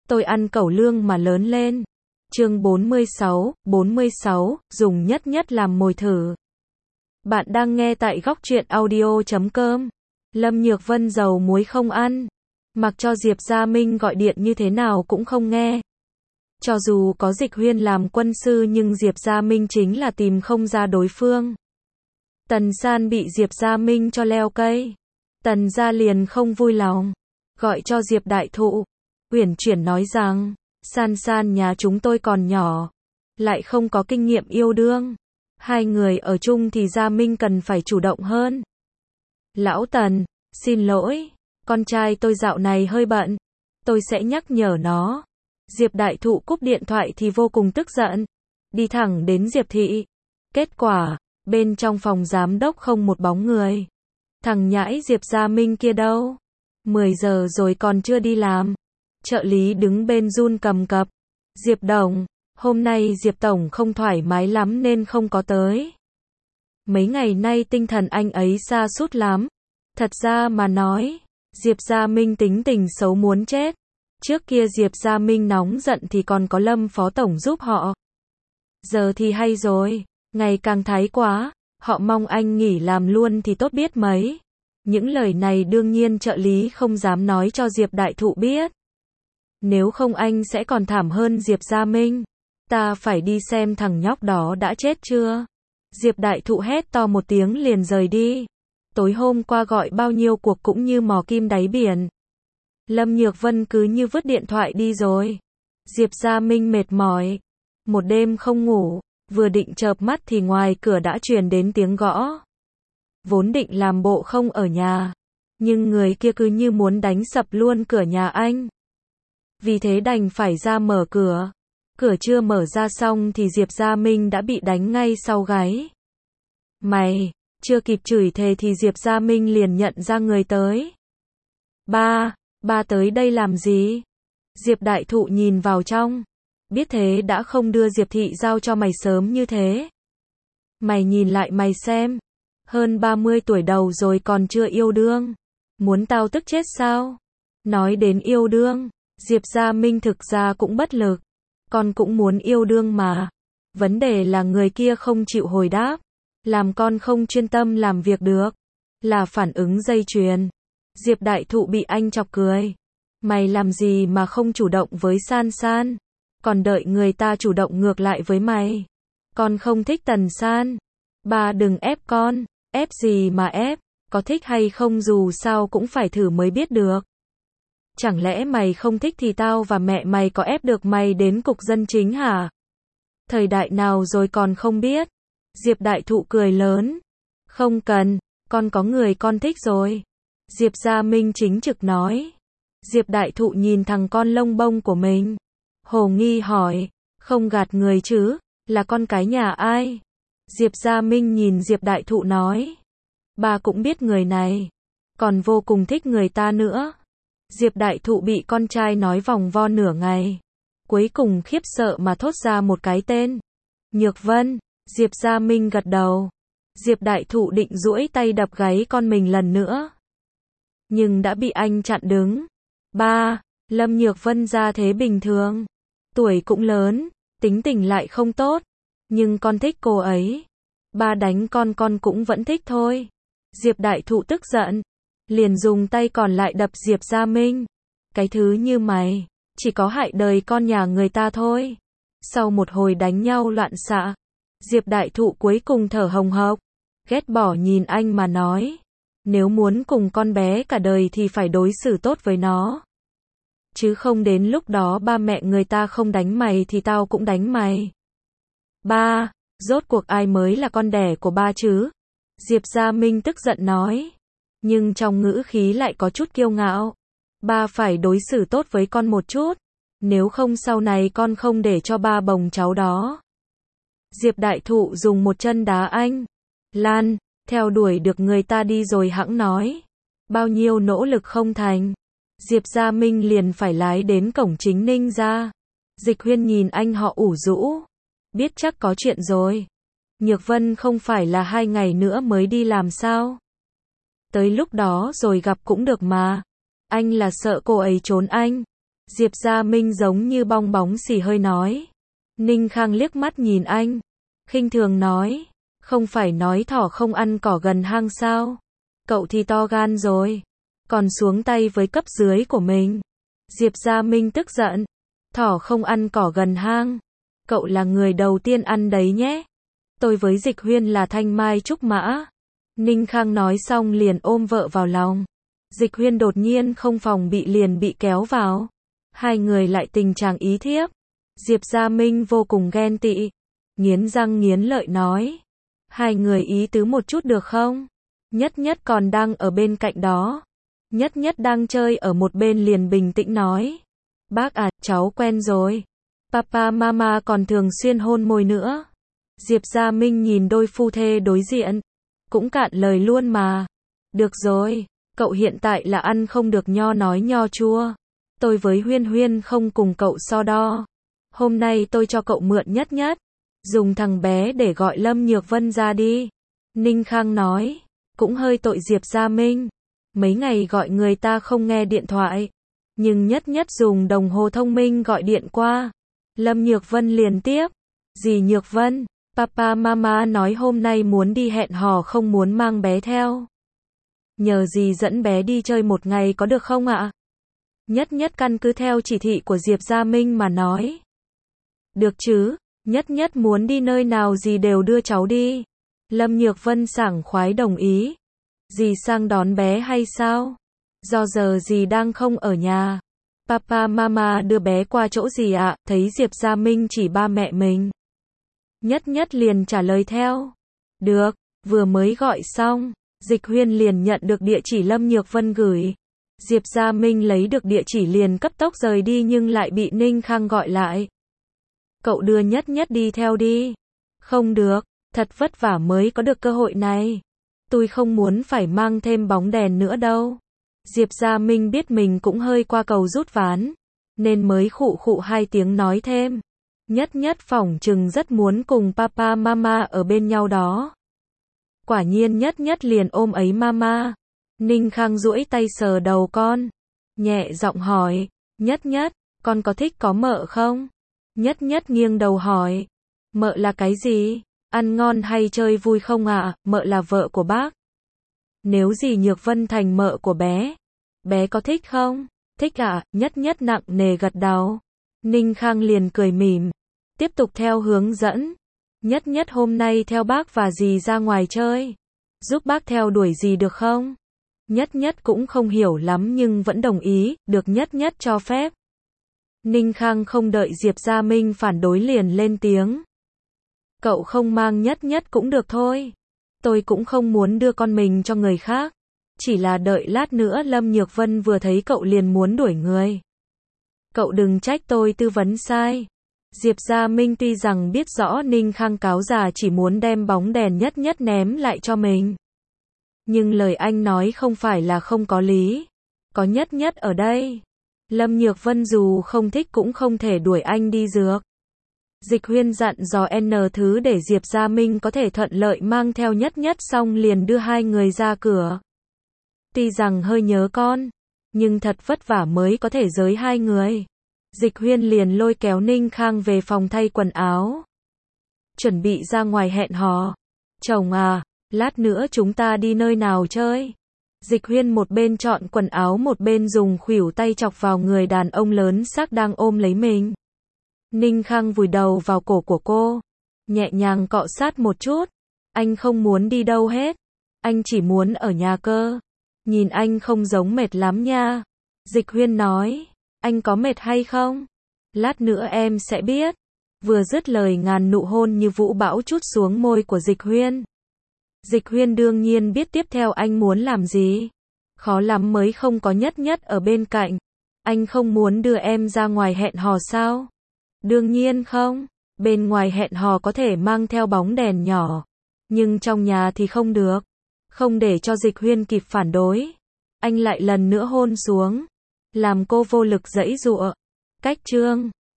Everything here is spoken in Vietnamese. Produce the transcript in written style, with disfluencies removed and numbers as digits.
Tôi ăn cẩu lương mà lớn lên. Chương 46, dùng nhất nhất làm mồi thử. Bạn đang nghe tại góc truyện audio.com. Lâm Nhược Vân dầu muối không ăn. Mặc cho Diệp Gia Minh gọi điện như thế nào cũng không nghe. Cho dù có Dịch Huyên làm quân sư nhưng Diệp Gia Minh chính là tìm không ra đối phương. Tần San bị Diệp Gia Minh cho leo cây. Tần gia liền không vui lòng. Gọi cho Diệp Đại Thụ. Uyển chuyển nói rằng, San San nhà chúng tôi còn nhỏ, lại không có kinh nghiệm yêu đương. Hai người ở chung thì Gia Minh cần phải chủ động hơn. Lão Tần, xin lỗi, con trai tôi dạo này hơi bận. Tôi sẽ nhắc nhở nó. Diệp Đại Thụ cúp điện thoại thì vô cùng tức giận. Đi thẳng đến Diệp Thị. Kết quả, bên trong phòng giám đốc không một bóng người. Thằng nhãi Diệp Gia Minh kia đâu? 10 giờ rồi còn chưa đi làm. Trợ lý đứng bên run cầm cập. Diệp Đồng, hôm nay Diệp Tổng không thoải mái lắm nên không có tới. Mấy ngày nay tinh thần anh ấy sa sút lắm. Thật ra mà nói, Diệp Gia Minh tính tình xấu muốn chết. Trước kia Diệp Gia Minh nóng giận thì còn có Lâm Phó Tổng giúp họ. Giờ thì hay rồi, ngày càng thái quá, họ mong anh nghỉ làm luôn thì tốt biết mấy. Những lời này đương nhiên trợ lý không dám nói cho Diệp Đại Thụ biết. Nếu không anh sẽ còn thảm hơn Diệp Gia Minh. Ta phải đi xem thằng nhóc đó đã chết chưa. Diệp Đại Thụ hét to một tiếng liền rời đi. Tối hôm qua gọi bao nhiêu cuộc cũng như mò kim đáy biển. Lâm Nhược Vân cứ như vứt điện thoại đi rồi. Diệp Gia Minh mệt mỏi. Một đêm không ngủ, vừa định chợp mắt thì ngoài cửa đã truyền đến tiếng gõ. Vốn định làm bộ không ở nhà, nhưng người kia cứ như muốn đánh sập luôn cửa nhà anh. Vì thế đành phải ra mở cửa. Cửa chưa mở ra xong thì Diệp Gia Minh đã bị đánh ngay sau gáy. Mày, chưa kịp chửi thề thì Diệp Gia Minh liền nhận ra người tới. Ba tới đây làm gì? Diệp Đại Thụ nhìn vào trong. Biết thế đã không đưa Diệp Thị giao cho mày sớm như thế. Mày nhìn lại mày xem. Hơn 30 tuổi đầu rồi còn chưa yêu đương. Muốn tao tức chết sao? Nói đến yêu đương, Diệp Gia Minh thực ra cũng bất lực. Con cũng muốn yêu đương mà. Vấn đề là người kia không chịu hồi đáp. Làm con không chuyên tâm làm việc được. Là phản ứng dây chuyền. Diệp Đại Thụ bị anh chọc cười. Mày làm gì mà không chủ động với San San? Còn đợi người ta chủ động ngược lại với mày. Con không thích Tần San. Ba đừng ép con. Ép gì mà ép? Có thích hay không dù sao cũng phải thử mới biết được. Chẳng lẽ mày không thích thì tao và mẹ mày có ép được mày đến cục dân chính hả? Thời đại nào rồi còn không biết? Diệp Đại Thụ cười lớn. Không cần, con có người con thích rồi. Diệp Gia Minh chính trực nói. Diệp Đại Thụ nhìn thằng con lông bông của mình. Hồ nghi hỏi, không gạt người chứ, là con cái nhà ai? Diệp Gia Minh nhìn Diệp Đại Thụ nói. Ba cũng biết người này, còn vô cùng thích người ta nữa. Diệp Đại Thụ bị con trai nói vòng vo nửa ngày. Cuối cùng khiếp sợ mà thốt ra một cái tên. Nhược Vân. Diệp Gia Minh gật đầu. Diệp Đại Thụ định duỗi tay đập gáy con mình lần nữa. Nhưng đã bị anh chặn đứng. Ba, Lâm Nhược Vân ra thế bình thường. Tuổi cũng lớn, tính tình lại không tốt. Nhưng con thích cô ấy. Ba đánh con cũng vẫn thích thôi. Diệp Đại Thụ tức giận. Liền dùng tay còn lại đập Diệp Gia Minh. Cái thứ như mày, chỉ có hại đời con nhà người ta thôi. Sau một hồi đánh nhau loạn xạ, Diệp Đại Thụ cuối cùng thở hồng hộc. Ghét bỏ nhìn anh mà nói. Nếu muốn cùng con bé cả đời thì phải đối xử tốt với nó. Chứ không đến lúc đó ba mẹ người ta không đánh mày thì tao cũng đánh mày. Ba, rốt cuộc ai mới là con đẻ của ba chứ? Diệp Gia Minh tức giận nói. Nhưng trong ngữ khí lại có chút kiêu ngạo. Ba phải đối xử tốt với con một chút. Nếu không sau này con không để cho ba bồng cháu đó. Diệp Đại Thụ dùng một chân đá anh. Lan, theo đuổi được người ta đi rồi hẵng nói. Bao nhiêu nỗ lực không thành. Diệp Gia Minh liền phải lái đến cổng chính Ninh ra. Dịch Huyên nhìn anh họ ủ rũ. Biết chắc có chuyện rồi. Nhược Vân không phải là 2 ngày nữa mới đi làm sao? Tới lúc đó rồi gặp cũng được mà. Anh là sợ cô ấy trốn anh. Diệp Gia Minh giống như bong bóng xì hơi nói. Ninh Khang liếc mắt nhìn anh, khinh thường nói, không phải nói thỏ không ăn cỏ gần hang sao? Cậu thì to gan rồi, còn xuống tay với cấp dưới của mình. Diệp Gia Minh tức giận, thỏ không ăn cỏ gần hang, cậu là người đầu tiên ăn đấy nhé. Tôi với Dịch Huyên là thanh mai trúc mã. Ninh Khang nói xong liền ôm vợ vào lòng. Dịch Huyên đột nhiên không phòng bị liền bị kéo vào. Hai người lại tình trạng ý thiếp. Diệp Gia Minh vô cùng ghen tị, nghiến răng nghiến lợi nói, hai người ý tứ một chút được không? Nhất Nhất còn đang ở bên cạnh đó. Nhất Nhất đang chơi ở một bên liền bình tĩnh nói, bác à, cháu quen rồi. Papa mama còn thường xuyên hôn môi nữa. Diệp Gia Minh nhìn đôi phu thê đối diện, cũng cạn lời luôn mà. Được rồi, cậu hiện tại là ăn không được nho nói nho chua. Tôi với Huyên Huyên không cùng cậu so đo. Hôm nay tôi cho cậu mượn Nhất Nhất, dùng thằng bé để gọi Lâm Nhược Vân ra đi. Ninh Khang nói, cũng hơi tội Diệp Gia Minh. Mấy ngày gọi người ta không nghe điện thoại, nhưng Nhất Nhất dùng đồng hồ thông minh gọi điện qua. Lâm Nhược Vân liền tiếp, dì Nhược Vân, papa mama nói hôm nay muốn đi hẹn hò không muốn mang bé theo. Nhờ dì dẫn bé đi chơi một ngày có được không ạ? Nhất Nhất căn cứ theo chỉ thị của Diệp Gia Minh mà nói. Được chứ, Nhất Nhất muốn đi nơi nào dì đều đưa cháu đi. Lâm Nhược Vân sảng khoái đồng ý. Dì sang đón bé hay sao? Do giờ dì đang không ở nhà. Papa mama đưa bé qua chỗ dì ạ, thấy Diệp Gia Minh chỉ ba mẹ mình. Nhất Nhất liền trả lời theo. Được, vừa mới gọi xong, Dịch Huyên liền nhận được địa chỉ Lâm Nhược Vân gửi. Diệp Gia Minh lấy được địa chỉ liền cấp tốc rời đi nhưng lại bị Ninh Khang gọi lại. Cậu đưa Nhất Nhất đi theo đi. Không được, thật vất vả mới có được cơ hội này. Tôi không muốn phải mang thêm bóng đèn nữa đâu. Diệp Gia Minh biết mình cũng hơi qua cầu rút ván, nên mới khụ khụ hai tiếng nói thêm. Nhất Nhất phỏng chừng rất muốn cùng papa mama ở bên nhau đó. Quả nhiên Nhất Nhất liền ôm ấy mama. Ninh Khang duỗi tay sờ đầu con, nhẹ giọng hỏi, Nhất Nhất, con có thích có mợ không? Nhất Nhất nghiêng đầu hỏi, mợ là cái gì? Ăn ngon hay chơi vui không ạ? Mợ là vợ của bác. Nếu dì Nhược Vân thành mợ của bé có thích không? Thích ạ, Nhất Nhất nặng nề gật đầu. Ninh Khang liền cười mỉm, tiếp tục theo hướng dẫn. Nhất Nhất hôm nay theo bác và dì ra ngoài chơi. Giúp bác theo đuổi dì được không? Nhất Nhất cũng không hiểu lắm nhưng vẫn đồng ý, được Nhất Nhất cho phép. Ninh Khang không đợi Diệp Gia Minh phản đối liền lên tiếng. Cậu không mang Nhất Nhất cũng được thôi. Tôi cũng không muốn đưa con mình cho người khác. Chỉ là đợi lát nữa Lâm Nhược Vân vừa thấy cậu liền muốn đuổi người. Cậu đừng trách tôi tư vấn sai. Diệp Gia Minh tuy rằng biết rõ Ninh Khang cáo già chỉ muốn đem bóng đèn Nhất Nhất ném lại cho mình. Nhưng lời anh nói không phải là không có lý. Có Nhất Nhất ở đây, Lâm Nhược Vân dù không thích cũng không thể đuổi anh đi dược. Dịch Huyên dặn dò N thứ để Diệp Gia Minh có thể thuận lợi mang theo Nhất Nhất xong liền đưa hai người ra cửa. Tuy rằng hơi nhớ con, nhưng thật vất vả mới có thể giới hai người. Dịch Huyên liền lôi kéo Ninh Khang về phòng thay quần áo. Chuẩn bị ra ngoài hẹn hò. Chồng à, lát nữa chúng ta đi nơi nào chơi? Dịch Huyên một bên chọn quần áo một bên dùng khuỷu tay chọc vào người đàn ông lớn xác đang ôm lấy mình. Ninh Khang vùi đầu vào cổ của cô, nhẹ nhàng cọ sát một chút. Anh không muốn đi đâu hết. Anh chỉ muốn ở nhà cơ. Nhìn anh không giống mệt lắm nha. Dịch Huyên nói, anh có mệt hay không? Lát nữa em sẽ biết. Vừa dứt lời ngàn nụ hôn như vũ bão trút xuống môi của Dịch Huyên. Dịch Huyên đương nhiên biết tiếp theo anh muốn làm gì. Khó lắm mới không có Nhất Nhất ở bên cạnh. Anh không muốn đưa em ra ngoài hẹn hò sao? Đương nhiên không. Bên ngoài hẹn hò có thể mang theo bóng đèn nhỏ, nhưng trong nhà thì không được. Không để cho Dịch Huyên kịp phản đối, anh lại lần nữa hôn xuống, làm cô vô lực giãy giụa. Cách chương